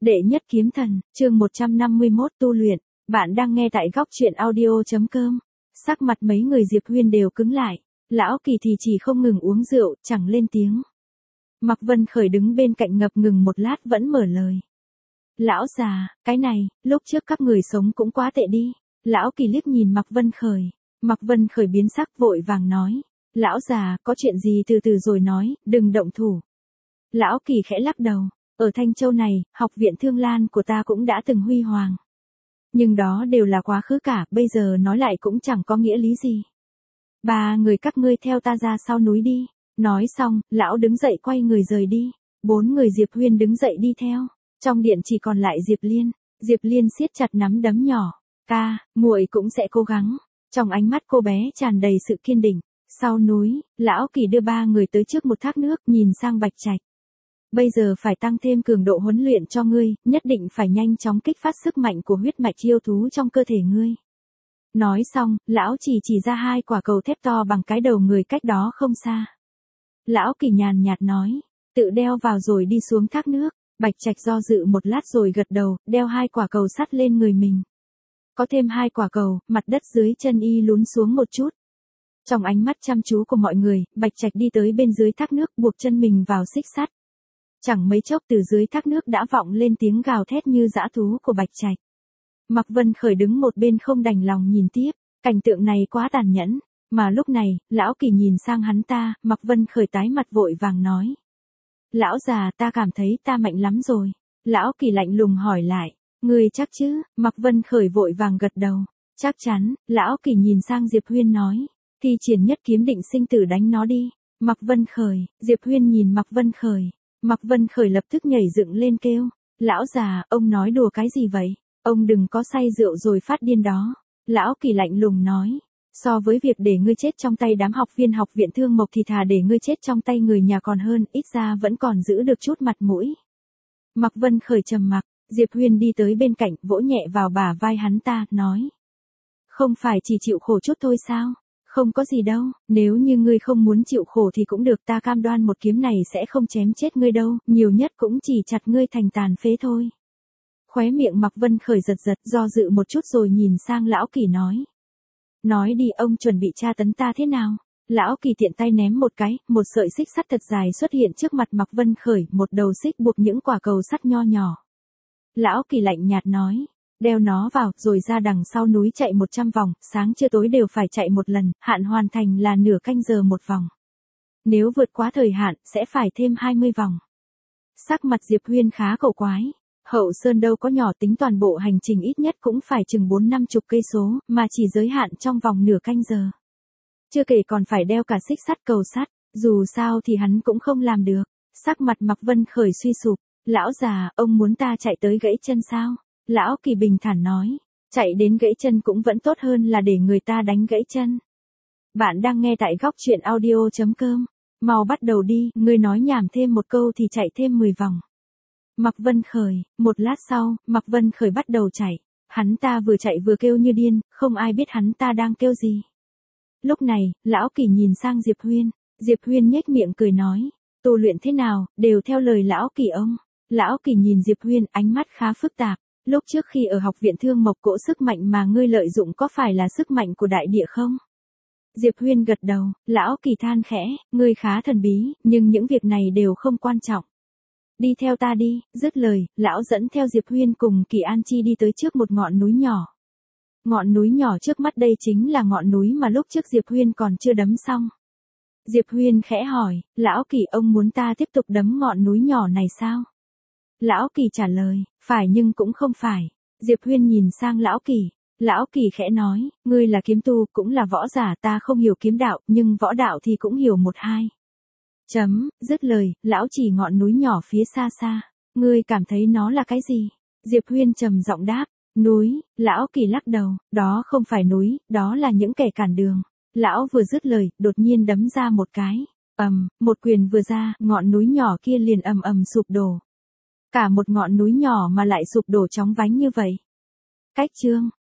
Đệ nhất kiếm thần, chương 151 tu luyện, bạn đang nghe tại góc truyện audio.com. Sắc mặt mấy người Diệp Huyên đều cứng lại, Lão Kỳ thì chỉ không ngừng uống rượu, chẳng lên tiếng. Mạc Vân Khởi đứng bên cạnh ngập ngừng một lát vẫn mở lời. Lão già, cái này, lúc trước các người sống cũng quá tệ đi. Lão Kỳ liếc nhìn Mạc Vân Khởi. Mạc Vân Khởi biến sắc vội vàng nói. Lão già, có chuyện gì từ từ rồi nói, đừng động thủ. Lão Kỳ khẽ lắc đầu. Ở Thanh Châu này, học viện Thương Lan của ta cũng đã từng huy hoàng. Nhưng đó đều là quá khứ cả, bây giờ nói lại cũng chẳng có nghĩa lý gì. Ba người các ngươi theo ta ra sau núi đi. Nói xong, lão đứng dậy quay người rời đi. 4 người Diệp Huyên đứng dậy đi theo. Trong điện chỉ còn lại Diệp Liên. Diệp Liên siết chặt nắm đấm nhỏ. Ca, muội cũng sẽ cố gắng. Trong ánh mắt cô bé tràn đầy sự kiên định. Sau núi, Lão Kỳ đưa 3 người tới trước một thác nước, nhìn sang Bạch Trạch. Bây giờ phải tăng thêm cường độ huấn luyện cho ngươi, nhất định phải nhanh chóng kích phát sức mạnh của huyết mạch yêu thú trong cơ thể ngươi. Nói xong, lão chỉ ra 2 quả cầu thép to bằng cái đầu người cách đó không xa. Lão Kỳ nhàn nhạt nói, tự đeo vào rồi đi xuống thác nước. Bạch Trạch do dự một lát rồi gật đầu, đeo 2 quả cầu sắt lên người mình. Có thêm 2 quả cầu, mặt đất dưới chân y lún xuống một chút. Trong ánh mắt chăm chú của mọi người, Bạch Trạch đi tới bên dưới thác nước buộc chân mình vào xích sắt. Chẳng mấy chốc từ dưới thác nước đã vọng lên tiếng gào thét như dã thú của Bạch Trạch. Mạc Vân Khởi đứng một bên không đành lòng nhìn tiếp, cảnh tượng này quá tàn nhẫn, mà lúc này, Lão Kỳ nhìn sang hắn ta, Mạc Vân Khởi tái mặt vội vàng nói. Lão già, ta cảm thấy ta mạnh lắm rồi. Lão Kỳ lạnh lùng hỏi lại, ngươi chắc chứ? Mạc Vân Khởi vội vàng gật đầu, chắc chắn. Lão Kỳ nhìn sang Diệp Huyên nói, thi triển nhất kiếm định sinh tử đánh nó đi. Mạc Vân Khởi, Diệp Huyên nhìn Mạc Vân Khởi. Mạc Vân Khởi lập tức nhảy dựng lên kêu, lão già, ông nói đùa cái gì vậy? Ông đừng có say rượu rồi phát điên đó. Lão Kỳ lạnh lùng nói, so với việc để ngươi chết trong tay đám học viên học viện Thương Mộc thì thà để ngươi chết trong tay người nhà còn hơn, ít ra vẫn còn giữ được chút mặt mũi. Mạc Vân Khởi trầm mặc, Diệp Huyên đi tới bên cạnh, vỗ nhẹ vào bả vai hắn ta, nói. Không phải chỉ chịu khổ chút thôi sao? Không có gì đâu, nếu như ngươi không muốn chịu khổ thì cũng được, ta cam đoan một kiếm này sẽ không chém chết ngươi đâu, nhiều nhất cũng chỉ chặt ngươi thành tàn phế thôi. Khóe miệng Mạc Vân Khởi giật giật, do dự một chút rồi nhìn sang Lão Kỳ nói. Nói đi, ông chuẩn bị tra tấn ta thế nào? Lão Kỳ tiện tay ném một cái, một sợi xích sắt thật dài xuất hiện trước mặt Mạc Vân Khởi, một đầu xích buộc những quả cầu sắt nho nhỏ. Lão Kỳ lạnh nhạt nói. Đeo nó vào, rồi ra đằng sau núi chạy 100 vòng, sáng trưa tối đều phải chạy một lần, hạn hoàn thành là nửa canh giờ một vòng. Nếu vượt quá thời hạn, sẽ phải thêm 20 vòng. Sắc mặt Diệp Huyên khá cổ quái. Hậu Sơn đâu có nhỏ, tính toàn bộ hành trình ít nhất cũng phải chừng 4-50 cây số, mà chỉ giới hạn trong vòng nửa canh giờ. Chưa kể còn phải đeo cả xích sắt cầu sắt, dù sao thì hắn cũng không làm được. Sắc mặt Mạc Vân Khởi suy sụp, lão già, ông muốn ta chạy tới gãy chân sao? Lão Kỳ bình thản nói, chạy đến gãy chân cũng vẫn tốt hơn là để người ta đánh gãy chân. Bạn đang nghe tại góc truyện audio.com, mau bắt đầu đi, ngươi nói nhảm thêm một câu thì chạy thêm 10 vòng. Mạc Vân Khởi, một lát sau, Mạc Vân Khởi bắt đầu chạy, hắn ta vừa chạy vừa kêu như điên, không ai biết hắn ta đang kêu gì. Lúc này, Lão Kỳ nhìn sang Diệp Huyên nhếch miệng cười nói, tu luyện thế nào, đều theo lời Lão Kỳ ông. Lão Kỳ nhìn Diệp Huyên, ánh mắt khá phức tạp. Lúc trước khi ở học viện Thương Mộc, cỗ sức mạnh mà ngươi lợi dụng có phải là sức mạnh của đại địa không? Diệp Huyên gật đầu, Lão Kỳ than khẽ, ngươi khá thần bí, nhưng những việc này đều không quan trọng. Đi theo ta đi, dứt lời, lão dẫn theo Diệp Huyên cùng Kỳ An Chi đi tới trước một ngọn núi nhỏ. Ngọn núi nhỏ trước mắt đây chính là ngọn núi mà lúc trước Diệp Huyên còn chưa đấm xong. Diệp Huyên khẽ hỏi, Lão Kỳ, ông muốn ta tiếp tục đấm ngọn núi nhỏ này sao? Lão Kỳ trả lời, phải nhưng cũng không phải. Diệp Huyên nhìn sang Lão Kỳ. Lão Kỳ khẽ nói, ngươi là kiếm tu, cũng là võ giả, ta không hiểu kiếm đạo, nhưng võ đạo thì cũng hiểu một hai. Dứt lời, lão chỉ ngọn núi nhỏ phía xa xa. Ngươi cảm thấy nó là cái gì? Diệp Huyên trầm giọng đáp, núi. Lão Kỳ lắc đầu, đó không phải núi, đó là những kẻ cản đường. Lão vừa dứt lời, đột nhiên đấm ra một cái. Một quyền vừa ra, ngọn núi nhỏ kia liền ầm sụp đổ. Cả một ngọn núi nhỏ mà lại sụp đổ chóng vánh như vậy. Cách chương